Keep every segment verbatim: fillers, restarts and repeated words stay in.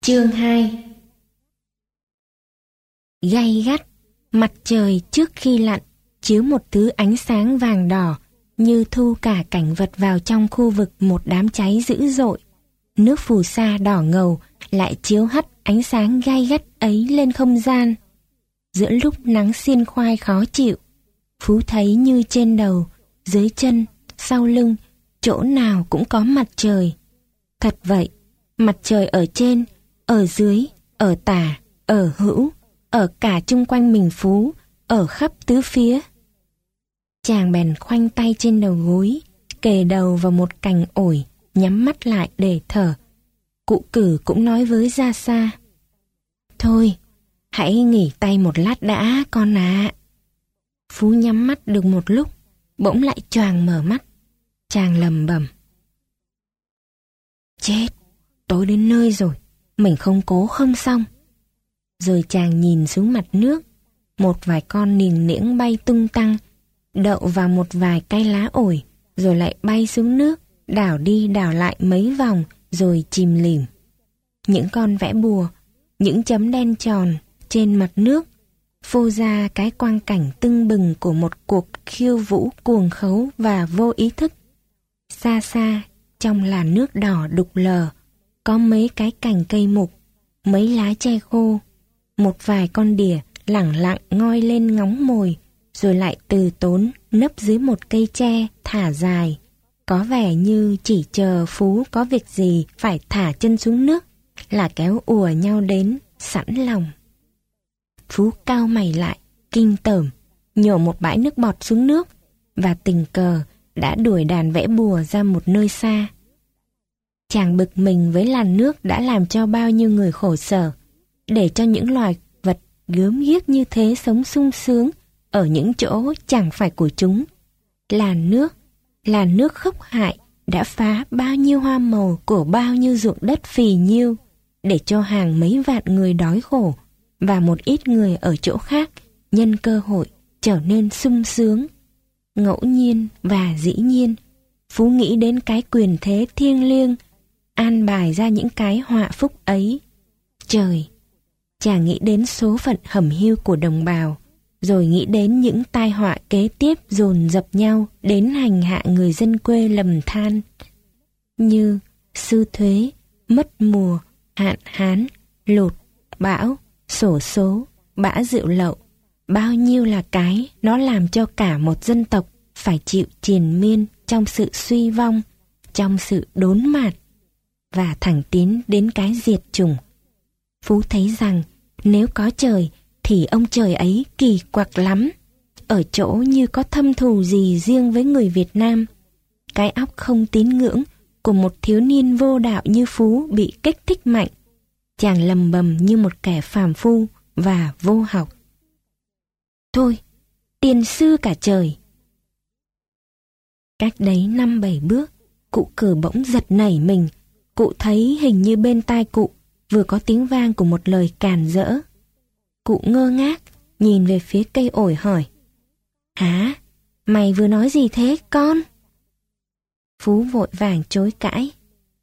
Chương hai. Gay gắt, mặt trời trước khi lặn chiếu một thứ ánh sáng vàng đỏ như thu cả cảnh vật vào trong khu vực một đám cháy dữ dội. Nước phù sa đỏ ngầu lại chiếu hắt ánh sáng gay gắt ấy lên không gian. Giữa lúc nắng xiên khoai khó chịu, Phú thấy như trên đầu, dưới chân, sau lưng, chỗ nào cũng có mặt trời. Thật vậy, mặt trời ở trên, ở dưới, ở tả, ở hữu, ở cả chung quanh mình Phú, ở khắp tứ phía. Chàng bèn khoanh tay trên đầu gối, kề đầu vào một cành ổi, nhắm mắt lại để thở. Cụ Cử cũng nói với Gia Sa: "Thôi, hãy nghỉ tay một lát đã con ạ." À. Phú nhắm mắt được một lúc, bỗng lại choàng mở mắt. Chàng lầm bầm: "Chết, tối đến nơi rồi, mình không cố không xong." Rồi chàng nhìn xuống mặt nước, một vài con niềng niễng bay tung tăng, đậu vào một vài cây lá ổi, rồi lại bay xuống nước, đảo đi đảo lại mấy vòng, rồi chìm lìm. Những con vẽ bùa, những chấm đen tròn trên mặt nước, phô ra cái quang cảnh tưng bừng của một cuộc khiêu vũ cuồng khấu và vô ý thức. Xa xa, trong làn nước đỏ đục lờ, có mấy cái cành cây mục, mấy lá tre khô, một vài con đỉa lẳng lặng ngoi lên ngóng mồi, rồi lại từ tốn nấp dưới một cây tre thả dài, có vẻ như chỉ chờ Phú có việc gì phải thả chân xuống nước là kéo ùa nhau đến sẵn lòng. Phú cau mày lại, kinh tởm, nhổ một bãi nước bọt xuống nước và tình cờ đã đuổi đàn vẽ bùa ra một nơi xa. Chàng bực mình với làn nước đã làm cho bao nhiêu người khổ sở, để cho những loài vật gớm ghiếc như thế sống sung sướng ở những chỗ chẳng phải của chúng. Làn nước, làn nước khốc hại đã phá bao nhiêu hoa màu của bao nhiêu ruộng đất phì nhiêu, để cho hàng mấy vạn người đói khổ và một ít người ở chỗ khác nhân cơ hội trở nên sung sướng. Ngẫu nhiên và dĩ nhiên, Phú nghĩ đến cái quyền thế thiêng liêng an bài ra những cái họa phúc ấy. Trời! Chàng nghĩ đến số phận hẩm hiu của đồng bào, rồi nghĩ đến những tai họa kế tiếp dồn dập nhau đến hành hạ người dân quê lầm than, như sưu thuế, mất mùa, hạn hán, lụt, bão, xổ số, bã rượu lậu. Bao nhiêu là cái nó làm cho cả một dân tộc phải chịu triền miên trong sự suy vong, trong sự đốn mạt, và thẳng tiến đến cái diệt chủng. Phú thấy rằng nếu có trời thì ông trời ấy kỳ quặc lắm, ở chỗ như có thâm thù gì riêng với người Việt Nam. Cái óc không tín ngưỡng của một thiếu niên vô đạo như Phú bị kích thích mạnh. Chàng lầm bầm như một kẻ phàm phu và vô học. Thôi, tiền sư cả trời! Cách đấy năm bảy bước, cụ Cử bỗng giật nảy mình. Cụ thấy hình như bên tai cụ vừa có tiếng vang của một lời càn rỡ. Cụ ngơ ngác, nhìn về phía cây ổi hỏi: "Hả? Mày vừa nói gì thế con?" Phú vội vàng chối cãi: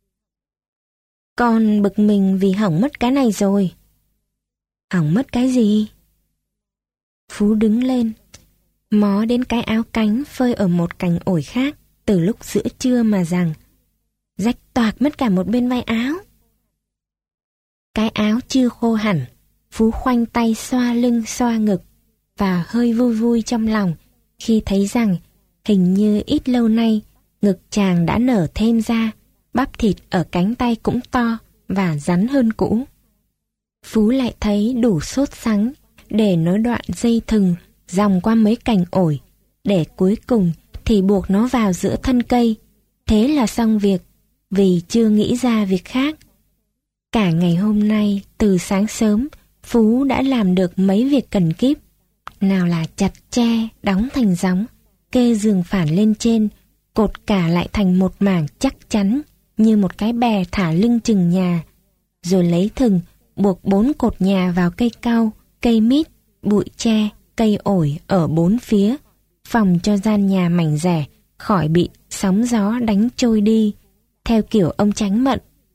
"Con bực mình vì hỏng mất cái này rồi." "Hỏng mất cái gì?" Phú đứng lên, mó đến cái áo cánh phơi ở một cành ổi khác từ lúc giữa trưa mà rằng: "Rách toạc mất cả một bên vai áo." Cái áo chưa khô hẳn, Phú khoanh tay xoa lưng xoa ngực và hơi vui vui trong lòng khi thấy rằng hình như ít lâu nay ngực chàng đã nở thêm ra, bắp thịt ở cánh tay cũng to và rắn hơn cũ. Phú lại thấy đủ sốt sắng để nối đoạn dây thừng dòng qua mấy cành ổi, để cuối cùng thì buộc nó vào giữa thân cây. Thế là xong việc, vì chưa nghĩ ra việc khác. Cả ngày hôm nay, từ sáng sớm, Phú đã làm được mấy việc cần kíp. Nào là chặt tre, đóng thành gióng, kê giường phản lên trên, cột cả lại thành một mảng chắc chắn, như một cái bè thả lưng chừng nhà. Rồi lấy thừng, buộc bốn cột nhà vào cây cau, cây mít, bụi tre, cây ổi ở bốn phía, phòng cho gian nhà mảnh rẻ, khỏi bị sóng gió đánh trôi đi, theo kiểu ông Chánh Mận.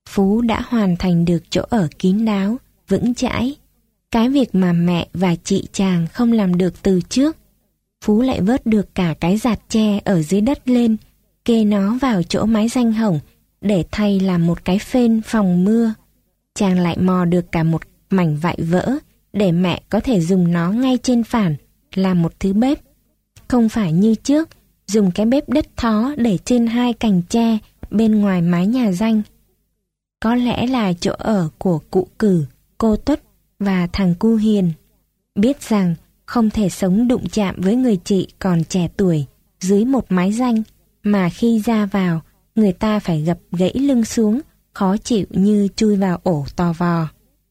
Phú đã hoàn thành được chỗ ở kín đáo, vững chãi. Cái việc mà mẹ và chị chàng không làm được từ trước. Phú lại vớt được cả cái giạt tre ở dưới đất lên, kê nó vào chỗ mái danh hồng để thay làm một cái phên phòng mưa. Chàng lại mò được cả một mảnh vải vỡ để mẹ có thể dùng nó ngay trên phản làm một thứ bếp. Không phải như trước, dùng cái bếp đất thó để trên hai cành tre bên ngoài mái nhà danh. Có lẽ là chỗ ở của cụ Cử, cô Tuất và thằng Cu Hiền. Biết rằng không thể sống đụng chạm với người chị còn trẻ tuổi dưới một mái danh, mà khi ra vào người ta phải gập gãy lưng xuống, khó chịu như chui vào ổ tò vò.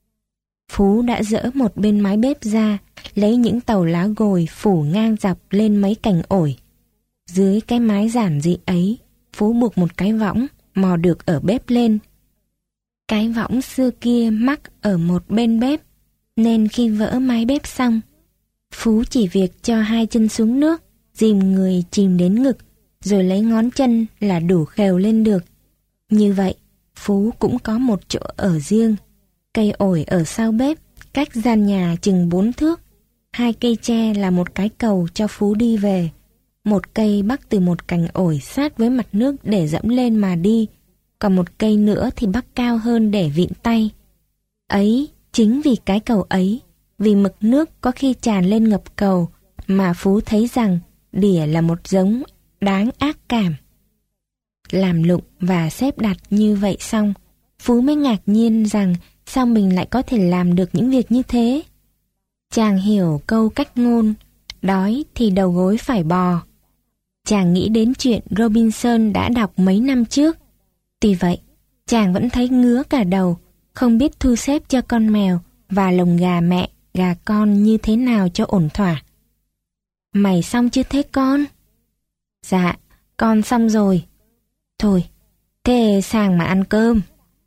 Phú đã dỡ một bên mái bếp ra, lấy những tàu lá gồi phủ ngang dọc lên mấy cành ổi. Dưới cái mái giản dị ấy, Phú buộc một cái võng, mò được ở bếp lên. Cái võng xưa kia mắc ở một bên bếp, nên khi vỡ mái bếp xong, Phú chỉ việc cho hai chân xuống nước, dìm người chìm đến ngực, rồi lấy ngón chân là đủ khều lên được. Như vậy, Phú cũng có một chỗ ở riêng. Cây ổi ở sau bếp, cách gian nhà chừng bốn thước. Hai cây tre là một cái cầu cho Phú đi về. Một cây bắc từ một cành ổi sát với mặt nước để dẫm lên mà đi, còn một cây nữa thì bắc cao hơn để vịn tay. Ấy, chính vì cái cầu ấy, vì mực nước có khi tràn lên ngập cầu, mà Phú thấy rằng đỉa là một giống đáng ác cảm. Làm lụng và xếp đặt như vậy xong, Phú mới ngạc nhiên rằng sao mình lại có thể làm được những việc như thế. Chàng hiểu câu cách ngôn, đói thì đầu gối phải bò. Chàng nghĩ đến chuyện Robinson đã đọc mấy năm trước. Tuy vậy, chàng vẫn thấy ngứa cả đầu, không biết thu xếp cho con mèo và lồng gà mẹ, gà con như thế nào cho ổn thỏa. Mày xong chưa thế con? Dạ, con xong rồi. Thôi, thế sang mà ăn cơm.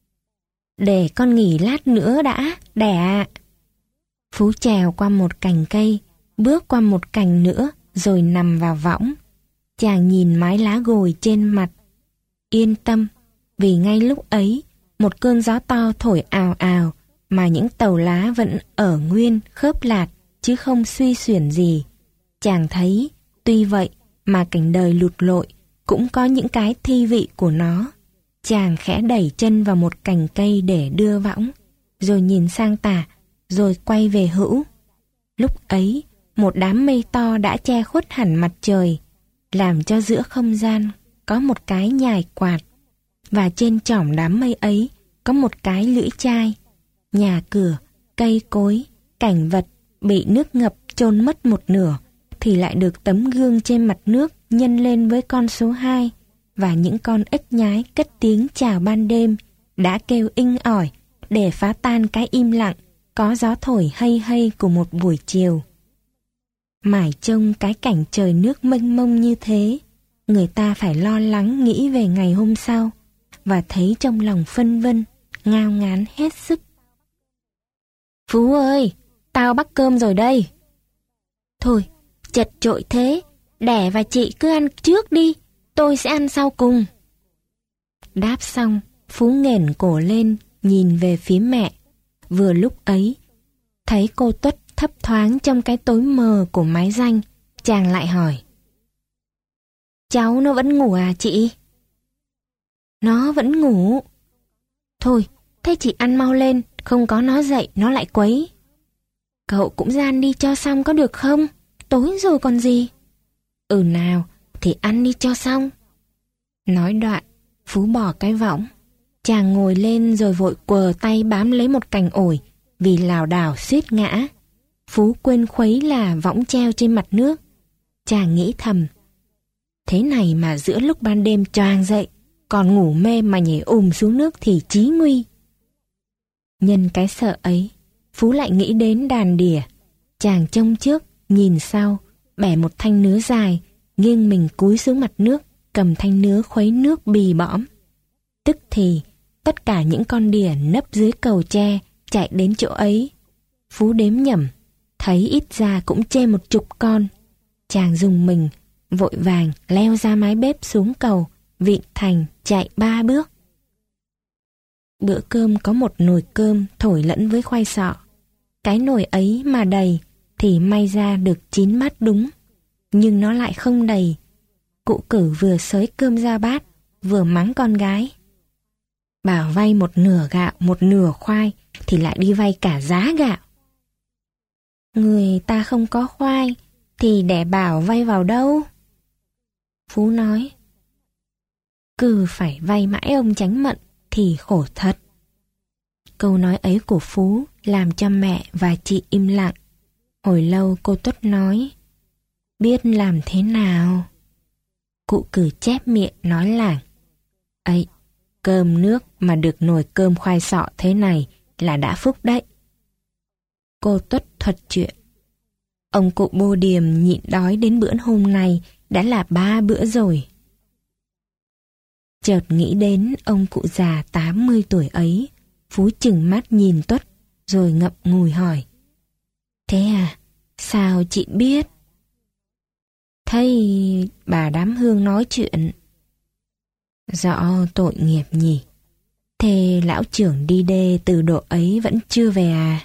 Để con nghỉ lát nữa đã, đẻ ạ. Phú trèo qua một cành cây, bước qua một cành nữa, rồi nằm vào võng. Chàng nhìn mái lá gồi trên mặt. Yên tâm, vì ngay lúc ấy, một cơn gió to thổi ào ào, mà những tàu lá vẫn ở nguyên, khớp lạt, chứ không suy xuyển gì. Chàng thấy, tuy vậy, mà cảnh đời lụt lội, cũng có những cái thi vị của nó. Chàng khẽ đẩy chân vào một cành cây để đưa võng, rồi nhìn sang tả, rồi quay về hữu. Lúc ấy, một đám mây to đã che khuất hẳn mặt trời, làm cho giữa không gian có một cái nhài quạt, và trên chỏm đám mây ấy có một cái lưỡi chai. Nhà cửa, cây cối, cảnh vật bị nước ngập chôn mất một nửa, thì lại được tấm gương trên mặt nước nhân lên với con số hai, và những con ếch nhái cất tiếng chào ban đêm đã kêu inh ỏi để phá tan cái im lặng có gió thổi hay hay của một buổi chiều. Mải trông cái cảnh trời nước mênh mông như thế, người ta phải lo lắng nghĩ về ngày hôm sau, và thấy trong lòng phân vân, ngao ngán hết sức. Phú ơi, tao bắt cơm rồi đây. Thôi, chật chội thế, đẻ và chị cứ ăn trước đi, tôi sẽ ăn sau cùng. Đáp xong, Phú nghển cổ lên, nhìn về phía mẹ. Vừa lúc ấy, thấy cô Tuất thấp thoáng trong cái tối mờ của mái danh, chàng lại hỏi. Cháu nó vẫn ngủ à chị? Nó vẫn ngủ. Thôi, thế chị ăn mau lên, không có nó dậy nó lại quấy. Cậu cũng gian đi cho xong có được không? Tối rồi còn gì. Ừ nào, thì ăn đi cho xong. Nói đoạn, Phú bỏ cái võng. Chàng ngồi lên rồi vội quờ tay bám lấy một cành ổi, vì lảo đảo suýt ngã. Phú quên khuấy là võng treo trên mặt nước. Chàng nghĩ thầm, thế này mà giữa lúc ban đêm choàng dậy, còn ngủ mê mà nhảy ùm xuống nước thì chí nguy. Nhân cái sợ ấy, Phú lại nghĩ đến đàn đỉa. Chàng trông trước, nhìn sau, bẻ một thanh nứa dài, nghiêng mình cúi xuống mặt nước, cầm thanh nứa khuấy nước bì bõm. Tức thì, tất cả những con đỉa nấp dưới cầu tre chạy đến chỗ ấy. Phú đếm nhẩm, thấy ít ra cũng trên một chục con. Chàng dùng mình, vội vàng leo ra mái bếp xuống cầu, vịn thành chạy ba bước. Bữa cơm có một nồi cơm thổi lẫn với khoai sọ. Cái nồi ấy mà đầy thì may ra được chín bát đúng, nhưng nó lại không đầy. Cụ Cử vừa xới cơm ra bát, vừa mắng con gái. Bảo vay một nửa gạo, một nửa khoai, thì lại đi vay cả giá gạo. Người ta không có khoai, thì để Bảo vay vào đâu? Phú nói. Cứ phải vay mãi ông Chánh Mận thì khổ thật. Câu nói ấy của Phú làm cho mẹ và chị im lặng. Hồi lâu cô Tuất nói. Biết làm thế nào? Cụ Cử chép miệng nói lảng. Ấy, cơm nước mà được nồi cơm khoai sọ thế này là đã phúc đấy. Cô Tuất thuật chuyện. Ông cụ Bô Điềm nhịn đói đến bữa hôm nay đã là ba bữa rồi. Chợt nghĩ đến ông cụ già tám mươi tuổi ấy, Phú chừng mắt nhìn Tuất rồi ngậm ngùi hỏi. Thế à, sao chị biết? Thấy bà Đám Hương nói chuyện. Rõ tội nghiệp nhỉ. Thế lão trưởng đi đê từ độ ấy vẫn chưa về à?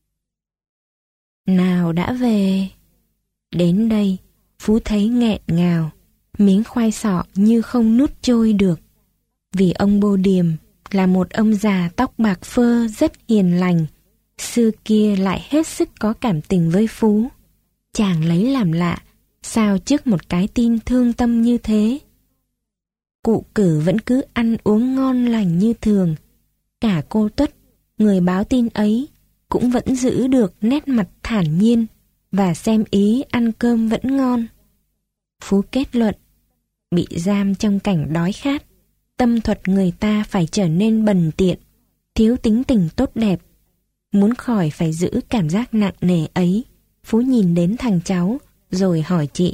Nào đã về. Đến đây, Phú thấy nghẹn ngào, miếng khoai sọ như không nuốt trôi được. Vì ông Bô Điềm là một ông già tóc bạc phơ rất hiền lành, xưa kia lại hết sức có cảm tình với Phú. Chàng lấy làm lạ, sao trước một cái tin thương tâm như thế? Cụ Cử vẫn cứ ăn uống ngon lành như thường. Cả cô Tuất, người báo tin ấy, cũng vẫn giữ được nét mặt thản nhiên và xem ý ăn cơm vẫn ngon. Phú kết luận, bị giam trong cảnh đói khát, tâm thuật người ta phải trở nên bần tiện, thiếu tính tình tốt đẹp. Muốn khỏi phải giữ cảm giác nặng nề ấy, Phú nhìn đến thằng cháu rồi hỏi chị.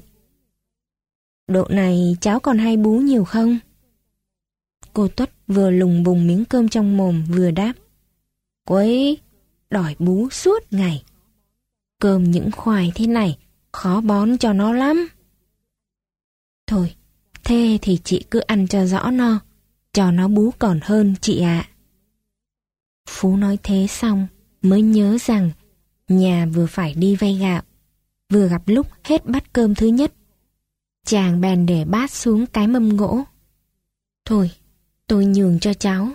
Độ này cháu còn hay bú nhiều không? Cô Tuất vừa lùng bùng miếng cơm trong mồm vừa đáp. Quấy, đòi bú suốt ngày. Cơm những khoai thế này khó bón cho nó lắm. Thôi, thế thì chị cứ ăn cho rõ no, cho nó bú còn hơn chị ạ. Phú nói thế xong mới nhớ rằng nhà vừa phải đi vay gạo, vừa gặp lúc hết bát cơm thứ nhất. Chàng bèn để bát xuống cái mâm gỗ. Thôi, tôi nhường cho cháu.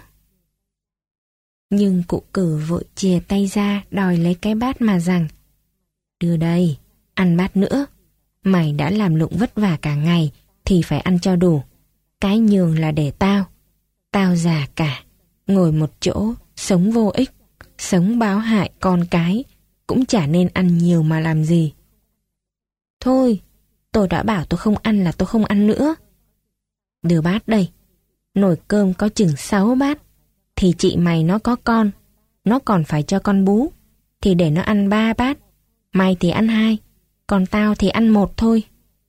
Nhưng cụ Cử vội chìa tay ra đòi lấy cái bát mà rằng. Đưa đây, ăn bát nữa. Mày đã làm lụng vất vả cả ngày thì phải ăn cho đủ. Cái nhường là để tao. Tao già cả, ngồi một chỗ, sống vô ích, sống báo hại con cái, cũng chả nên ăn nhiều mà làm gì. Thôi, tôi đã bảo tôi không ăn là tôi không ăn nữa. Đưa bát đây. Nồi cơm có chừng sáu bát, thì chị mày nó có con, nó còn phải cho con bú, thì để nó ăn ba bát. Mày thì ăn hai, còn tao thì ăn một thôi.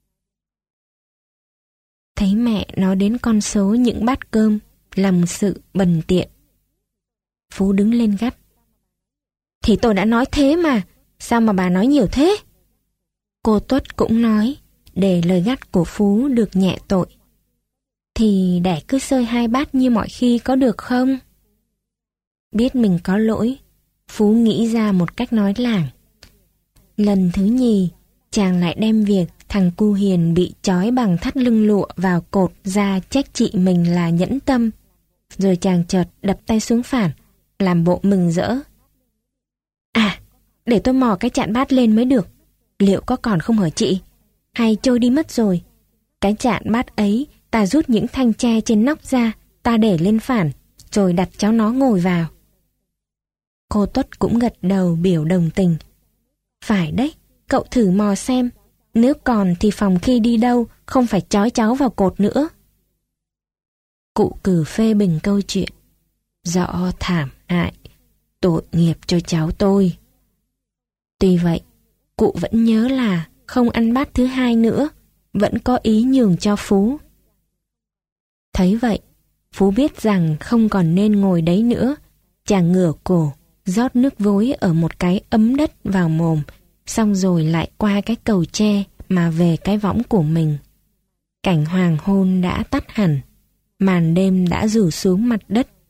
Thấy mẹ nói đến con số những bát cơm là một sự bần tiện. Phú đứng lên gắt. Thì tôi đã nói thế mà, sao mà bà nói nhiều thế? Cô Tuất cũng nói, để lời gắt của Phú được nhẹ tội. Thì để cứ xơi hai bát như mọi khi có được không? Biết mình có lỗi, Phú nghĩ ra một cách nói lảng. Lần thứ nhì, chàng lại đem việc thằng cu Hiền bị trói bằng thắt lưng lụa vào cột ra trách chị mình là nhẫn tâm. Rồi chàng chợt đập tay xuống phản, làm bộ mừng rỡ. À, để tôi mò cái chạn bát lên mới được. Liệu có còn không hả chị? Hay trôi đi mất rồi? Cái chạn bát ấy, ta rút những thanh tre trên nóc ra, ta để lên phản, rồi đặt cháu nó ngồi vào. Cô Tuất cũng gật đầu biểu đồng tình. Phải đấy, cậu thử mò xem. Nếu còn thì phòng khi đi đâu không phải trói cháu vào cột nữa. Cụ Cử phê bình câu chuyện. Rõ thảm hại, tội nghiệp cho cháu tôi. Tuy vậy, cụ vẫn nhớ là không ăn bát thứ hai nữa, vẫn có ý nhường cho Phú. Thấy vậy, Phú biết rằng không còn nên ngồi đấy nữa. Chàng ngửa cổ, rót nước vối ở một cái ấm đất vào mồm, xong rồi lại qua cái cầu tre mà về cái võng của mình. Cảnh hoàng hôn đã tắt hẳn, màn đêm đã rủ xuống mặt đất.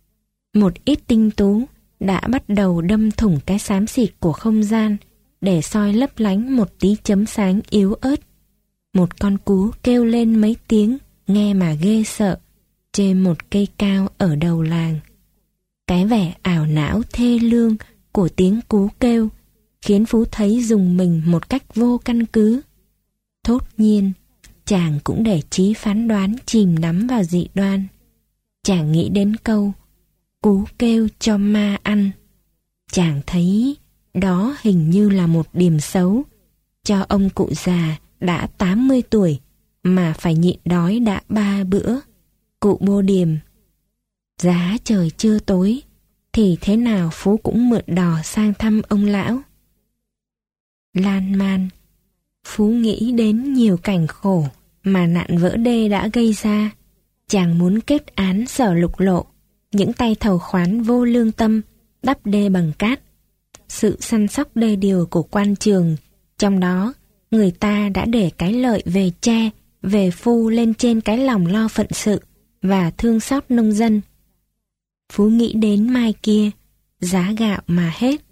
Một ít tinh tú đã bắt đầu đâm thủng cái xám xịt của không gian để soi lấp lánh một tí chấm sáng yếu ớt. Một con cú kêu lên mấy tiếng nghe mà ghê sợ trên một cây cao ở đầu làng. Cái vẻ ảo não thê lương của tiếng cú kêu khiến Phú thấy rùng mình một cách vô căn cứ. Thốt nhiên, chàng cũng để trí phán đoán chìm đắm vào dị đoan. Chàng nghĩ đến câu cú kêu cho ma ăn. Chàng thấy đó hình như là một điểm xấu cho ông cụ già đã tám mươi tuổi mà phải nhịn đói đã ba bữa. Cụ Bô Điềm: giá trời chưa tối thì thế nào Phú cũng mượn đò sang thăm ông lão. Lan man, Phú nghĩ đến nhiều cảnh khổ mà nạn vỡ đê đã gây ra. Chàng muốn kết án Sở Lục Lộ, những tay thầu khoán vô lương tâm đắp đê bằng cát. Sự săn sóc đê điều của quan trường, trong đó người ta đã để cái lợi về cha, về phu lên trên cái lòng lo phận sự và thương xót nông dân. Phú nghĩ đến mai kia, giá gạo mà hết.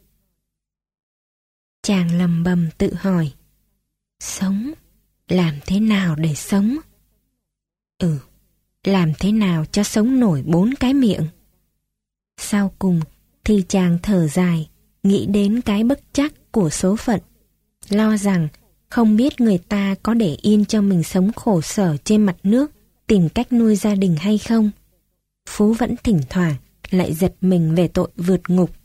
Chàng lầm bầm tự hỏi, sống, làm thế nào để sống? Ừ, làm thế nào cho sống nổi bốn cái miệng? Sau cùng thì chàng thở dài, nghĩ đến cái bất trắc của số phận, lo rằng không biết người ta có để yên cho mình sống khổ sở trên mặt nước, tìm cách nuôi gia đình hay không. Phú vẫn thỉnh thoảng lại giật mình về tội vượt ngục